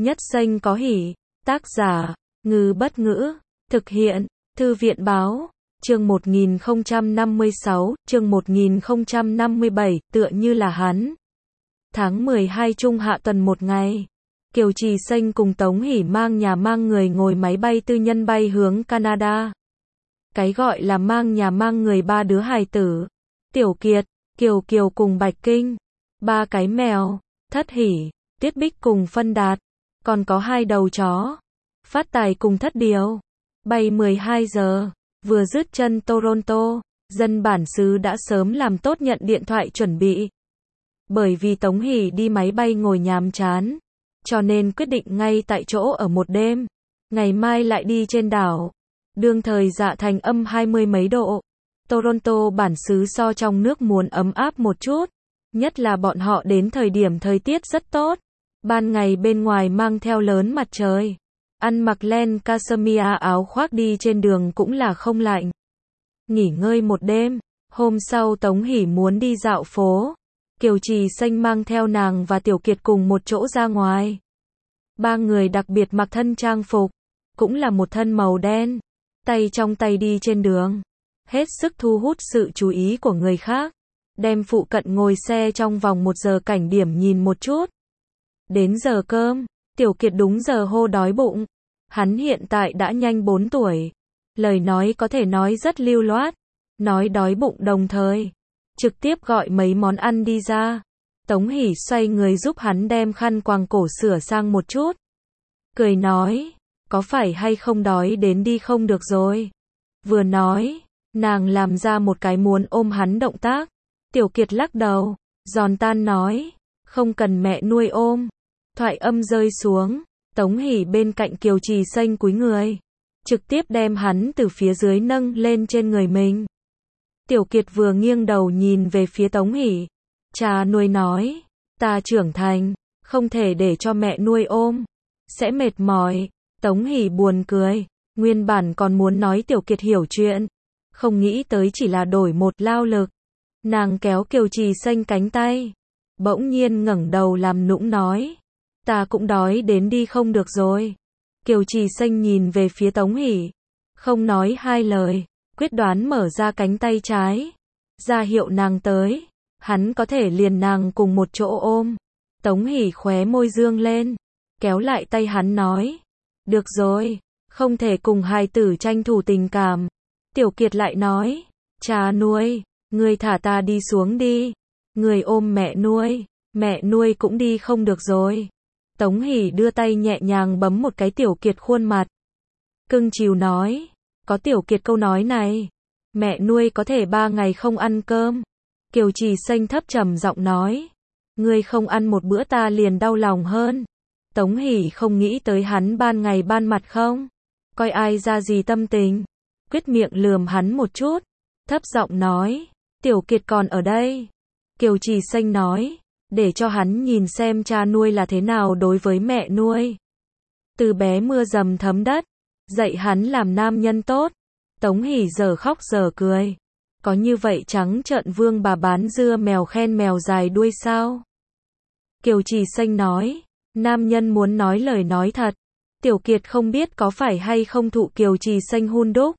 Nhất Xanh có hỉ. Tác giả, Ngư Bất Ngữ. Thực hiện, Thư viện Báo. Chương 1056, chương 1057, tựa như là hắn. Tháng 12 trung hạ tuần một ngày. Kiều Trì Xanh cùng Tống Hỷ mang nhà mang người ngồi máy bay tư nhân bay hướng Canada. Cái gọi là mang nhà mang người ba đứa hài tử. Tiểu Kiệt, Kiều Kiều cùng Bạch Kinh. Ba cái mèo, Thất Hỷ, Tiết Bích cùng Phân Đạt. Còn có hai đầu chó. Phát Tài cùng Thất Điều. Bay 12 giờ. Vừa dứt chân Toronto, dân bản xứ đã sớm làm tốt nhận điện thoại chuẩn bị. Bởi vì Tống Hỷ đi máy bay ngồi nhàm chán, cho nên quyết định ngay tại chỗ ở một đêm. Ngày mai lại đi trên đảo. Đương thời dạ thành âm 20 mấy độ. Toronto bản xứ so trong nước muốn ấm áp một chút. Nhất là bọn họ đến thời điểm thời tiết rất tốt. Ban ngày bên ngoài mang theo lớn mặt trời. Ăn mặc len cashmere áo khoác đi trên đường cũng là không lạnh. Nghỉ ngơi một đêm, hôm sau Tống Hỷ muốn đi dạo phố. Kiều Trì Xanh mang theo nàng và Tiểu Kiệt cùng một chỗ ra ngoài. Ba người đặc biệt mặc thân trang phục, cũng là một thân màu đen, tay trong tay đi trên đường, hết sức thu hút sự chú ý của người khác. Đem phụ cận ngồi xe trong vòng 1 giờ cảnh điểm nhìn một chút. Đến giờ cơm, Tiểu Kiệt đúng giờ hô đói bụng. Hắn hiện tại đã nhanh 4 tuổi. Lời nói có thể nói rất lưu loát. Nói đói bụng đồng thời trực tiếp gọi mấy món ăn đi ra. Tống Hỷ xoay người giúp hắn đem khăn quàng cổ sửa sang một chút. Cười nói, có phải hay không đói đến đi không được rồi. Vừa nói, nàng làm ra một cái muốn ôm hắn động tác. Tiểu Kiệt lắc đầu, giòn tan nói, không cần mẹ nuôi ôm. Thoại âm rơi xuống, Tống Hỷ bên cạnh Kiều Trì Xanh cúi người, trực tiếp đem hắn từ phía dưới nâng lên trên người mình. Tiểu Kiệt vừa nghiêng đầu nhìn về phía Tống Hỷ. Cha nuôi nói, ta trưởng thành, không thể để cho mẹ nuôi ôm, sẽ mệt mỏi. Tống Hỷ buồn cười, nguyên bản còn muốn nói Tiểu Kiệt hiểu chuyện, không nghĩ tới chỉ là đổi một lao lực. Nàng kéo Kiều Trì Xanh cánh tay, bỗng nhiên ngẩng đầu làm nũng nói, ta cũng đói đến đi không được rồi. Kiều Trì Xanh nhìn về phía Tống Hỷ, không nói hai lời, quyết đoán mở ra cánh tay trái, ra hiệu nàng tới, hắn có thể liền nàng cùng một chỗ ôm. Tống Hỷ khóe môi dương lên, kéo lại tay hắn nói, được rồi, không thể cùng hài tử tranh thủ tình cảm. Tiểu Kiệt lại nói, cha nuôi, ngươi thả ta đi xuống đi, người ôm mẹ nuôi cũng đi không được rồi. Tống Hỷ đưa tay nhẹ nhàng bấm một cái Tiểu Kiệt khuôn mặt. Cưng chiều nói, có Tiểu Kiệt câu nói này, mẹ nuôi có thể 3 ngày không ăn cơm. Kiều Trì Xanh thấp trầm giọng nói, ngươi không ăn một bữa ta liền đau lòng hơn. Tống Hỷ không nghĩ tới hắn ban ngày ban mặt không coi ai ra gì tâm tình, quyết miệng lườm hắn một chút, thấp giọng nói, Tiểu Kiệt còn ở đây. Kiều Trì Xanh nói, để cho hắn nhìn xem cha nuôi là thế nào đối với mẹ nuôi. Từ bé mưa dầm thấm đất, dạy hắn làm nam nhân tốt. Tống Hỷ giờ khóc giờ cười. Có như vậy trắng trợn vương bà bán dưa mèo khen mèo dài đuôi sao? Kiều Trì Xanh nói, nam nhân muốn nói lời nói thật. Tiểu Kiệt không biết có phải hay không thụ Kiều Trì Xanh hun đúc.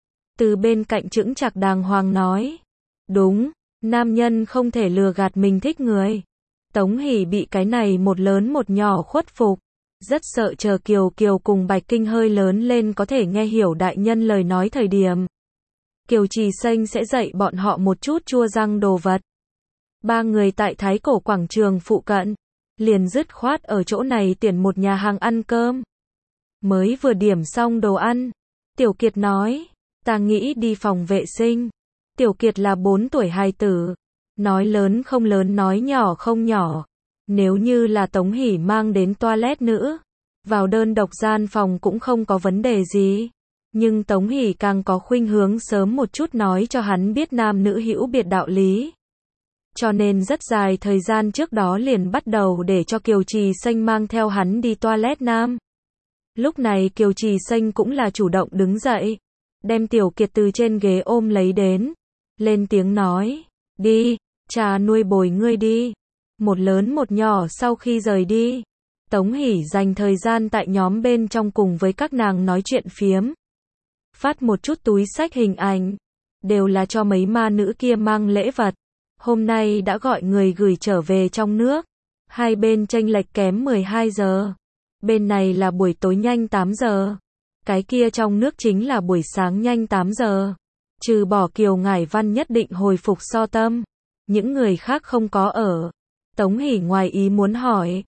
Từ bên cạnh chững chạc đàng hoàng nói, đúng, nam nhân không thể lừa gạt mình thích người. Tống Hỷ bị cái này một lớn một nhỏ khuất phục, rất sợ chờ Kiều Kiều cùng Bạch Kinh hơi lớn lên có thể nghe hiểu đại nhân lời nói thời điểm. Kiều Trì Xanh sẽ dạy bọn họ một chút chua răng đồ vật. Ba người tại Thái Cổ quảng trường phụ cận, liền dứt khoát ở chỗ này tuyển một nhà hàng ăn cơm. Mới vừa điểm xong đồ ăn, Tiểu Kiệt nói, ta nghĩ đi phòng vệ sinh. Tiểu Kiệt là 4 tuổi hài tử, nói lớn không lớn nói nhỏ không nhỏ. Nếu như là Tống Hỷ mang đến toilet nữ, vào đơn độc gian phòng cũng không có vấn đề gì. Nhưng Tống Hỷ càng có khuynh hướng sớm một chút nói cho hắn biết nam nữ hữu biệt đạo lý. Cho nên rất dài thời gian trước đó liền bắt đầu để cho Kiều Trì Xanh mang theo hắn đi toilet nam. Lúc này Kiều Trì Xanh cũng là chủ động đứng dậy, đem Tiểu Kiệt từ trên ghế ôm lấy đến, lên tiếng nói, đi, cha nuôi bồi ngươi đi. Một lớn một nhỏ sau khi rời đi, Tống Hỷ dành thời gian tại nhóm bên trong cùng với các nàng nói chuyện phiếm. Phát một chút túi xách hình ảnh. Đều là cho mấy ma nữ kia mang lễ vật. Hôm nay đã gọi người gửi trở về trong nước. Hai bên chênh lệch kém 12 giờ. Bên này là buổi tối nhanh 8 giờ. Cái kia trong nước chính là buổi sáng nhanh 8 giờ. Trừ bỏ Kiều Ngải Văn nhất định hồi phục so tâm. Những người khác không có ở. Tống Hỷ ngoài ý muốn hỏi.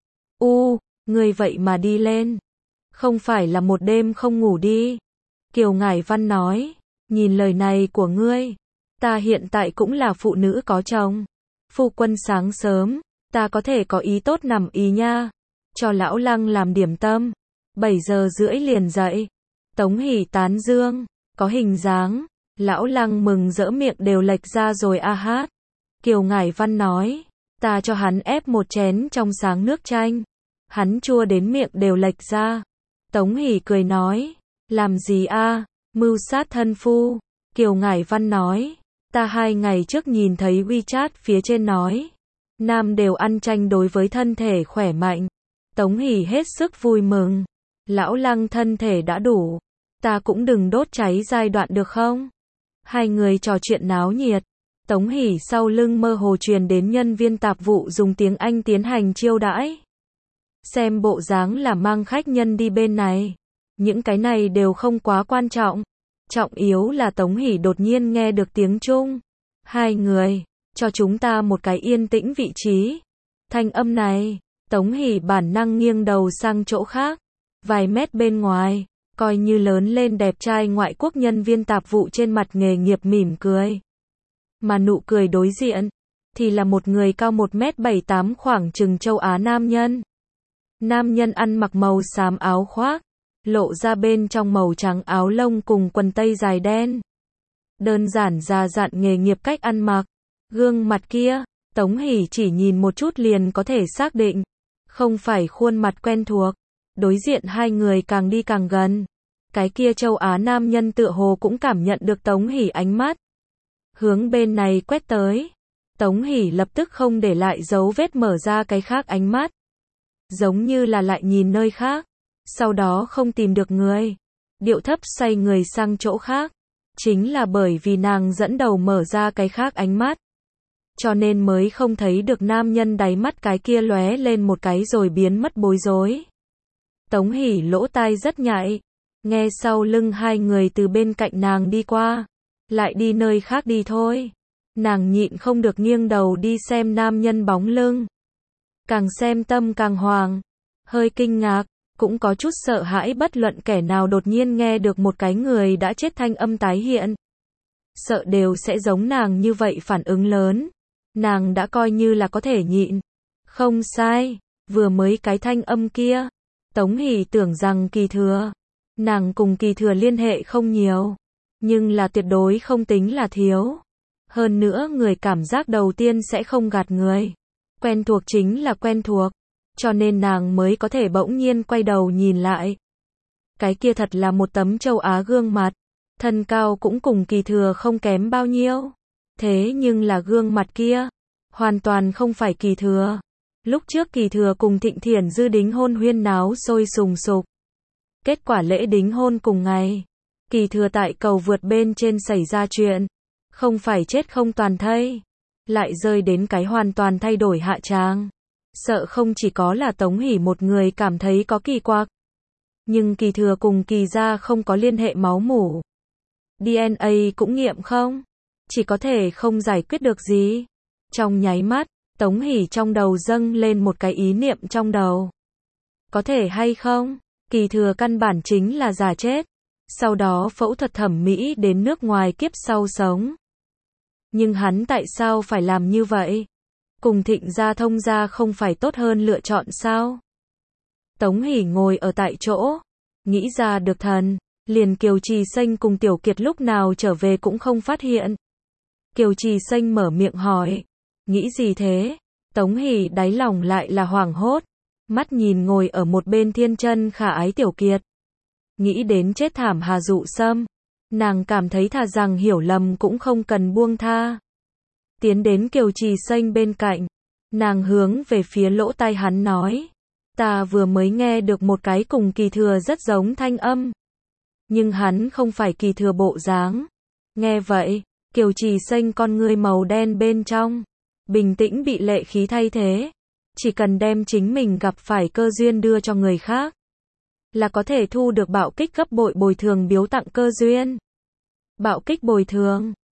Ngươi vậy mà đi lên. Không phải là một đêm không ngủ đi. Kiều Ngải Văn nói. Nhìn lời này của ngươi. Ta hiện tại cũng là phụ nữ có chồng. Phu quân sáng sớm. Ta có thể có ý tốt nằm ý nha. Cho lão Lăng làm điểm tâm. 7 giờ rưỡi liền dậy. Tống Hỷ tán dương. Có hình dáng. Lão Lăng mừng rỡ miệng đều lệch ra rồi a hát. Kiều Ngải Văn nói. Ta cho hắn ép một chén trong sáng nước chanh. Hắn chua đến miệng đều lệch ra. Tống Hỷ cười nói. Làm gì a? Mưu sát thân phu. Kiều Ngải Văn nói. Ta 2 ngày trước nhìn thấy WeChat phía trên nói. Nam đều ăn chanh đối với thân thể khỏe mạnh. Tống Hỷ hết sức vui mừng. Lão Lăng thân thể đã đủ. Ta cũng đừng đốt cháy giai đoạn được không? Hai người trò chuyện náo nhiệt. Tống Hỷ sau lưng mơ hồ truyền đến nhân viên tạp vụ dùng tiếng Anh tiến hành chiêu đãi. Xem bộ dáng là mang khách nhân đi bên này. Những cái này đều không quá quan trọng. Trọng yếu là Tống Hỷ đột nhiên nghe được tiếng Trung. Hai người, cho chúng ta một cái yên tĩnh vị trí. Thanh âm này, Tống Hỷ bản năng nghiêng đầu sang chỗ khác. Vài mét bên ngoài, coi như lớn lên đẹp trai ngoại quốc nhân viên tạp vụ trên mặt nghề nghiệp mỉm cười. Mà nụ cười đối diện, thì là một người cao 1m78 khoảng chừng châu Á nam nhân. Nam nhân ăn mặc màu xám áo khoác, lộ ra bên trong màu trắng áo lông cùng quần tây dài đen. Đơn giản già dặn nghề nghiệp cách ăn mặc. Gương mặt kia, Tống Hỷ chỉ nhìn một chút liền có thể xác định. Không phải khuôn mặt quen thuộc. Đối diện hai người càng đi càng gần. Cái kia châu Á nam nhân tựa hồ cũng cảm nhận được Tống Hỷ ánh mắt. Hướng bên này quét tới. Tống Hỷ lập tức không để lại dấu vết mở ra cái khác ánh mắt. Giống như là lại nhìn nơi khác. Sau đó không tìm được người. Điệu thấp xoay người sang chỗ khác. Chính là bởi vì nàng dẫn đầu mở ra cái khác ánh mắt. Cho nên mới không thấy được nam nhân đáy mắt cái kia lóe lên một cái rồi biến mất bối rối. Tống Hỷ lỗ tai rất nhạy. Nghe sau lưng hai người từ bên cạnh nàng đi qua. Lại đi nơi khác đi thôi. Nàng nhịn không được nghiêng đầu đi xem nam nhân bóng lưng. Càng xem tâm càng hoàng. Hơi kinh ngạc. Cũng có chút sợ hãi bất luận kẻ nào đột nhiên nghe được một cái người đã chết thanh âm tái hiện. Sợ đều sẽ giống nàng như vậy phản ứng lớn. Nàng đã coi như là có thể nhịn. Không sai. Vừa mới cái thanh âm kia. Tống Hỷ tưởng rằng Kỳ Thừa. Nàng cùng Kỳ Thừa liên hệ không nhiều. Nhưng là tuyệt đối không tính là thiếu. Hơn nữa người cảm giác đầu tiên sẽ không gạt người. Quen thuộc chính là quen thuộc. Cho nên nàng mới có thể bỗng nhiên quay đầu nhìn lại. Cái kia thật là một tấm châu Á gương mặt. Thân cao cũng cùng Kỳ Thừa không kém bao nhiêu. Thế nhưng là gương mặt kia. Hoàn toàn không phải Kỳ Thừa. Lúc trước Kỳ Thừa cùng Thịnh Thiển Dư đính hôn huyên náo sôi sùng sục. Kết quả lễ đính hôn cùng ngày. Kỳ Thừa tại cầu vượt bên trên xảy ra chuyện. Không phải chết không toàn thây. Lại rơi đến cái hoàn toàn thay đổi hạ tràng. Sợ không chỉ có là Tống Hỷ một người cảm thấy có kỳ quặc. Nhưng Kỳ Thừa cùng Kỳ gia không có liên hệ máu mủ. DNA cũng nghiệm không? Chỉ có thể không giải quyết được gì. Trong nháy mắt, Tống Hỷ trong đầu dâng lên một cái ý niệm trong đầu. Có thể hay không? Kỳ Thừa căn bản chính là giả chết. Sau đó phẫu thuật thẩm mỹ đến nước ngoài kiếp sau sống. Nhưng hắn tại sao phải làm như vậy? Cùng Thịnh gia Thông gia không phải tốt hơn lựa chọn sao? Tống Hỷ ngồi ở tại chỗ. Nghĩ ra được thần. Liền Kiều Trì Xanh cùng Tiểu Kiệt lúc nào trở về cũng không phát hiện. Kiều Trì Xanh mở miệng hỏi. Nghĩ gì thế? Tống Hỷ đáy lòng lại là hoảng hốt. Mắt nhìn ngồi ở một bên thiên chân khả ái Tiểu Kiệt. Nghĩ đến chết thảm Hà Dụ Sâm. Nàng cảm thấy thà rằng hiểu lầm cũng không cần buông tha. Tiến đến Kiều Trì Xanh bên cạnh. Nàng hướng về phía lỗ tai hắn nói. Ta vừa mới nghe được một cái cùng Kỳ Thừa rất giống thanh âm. Nhưng hắn không phải Kỳ Thừa bộ dáng. Nghe vậy, Kiều Trì xanh con ngươi màu đen bên trong. Bình tĩnh bị lệ khí thay thế. Chỉ cần đem chính mình gặp phải cơ duyên đưa cho người khác. Là có thể thu được bạo kích gấp bội bồi thường biếu tặng cơ duyên. Bạo kích bồi thường.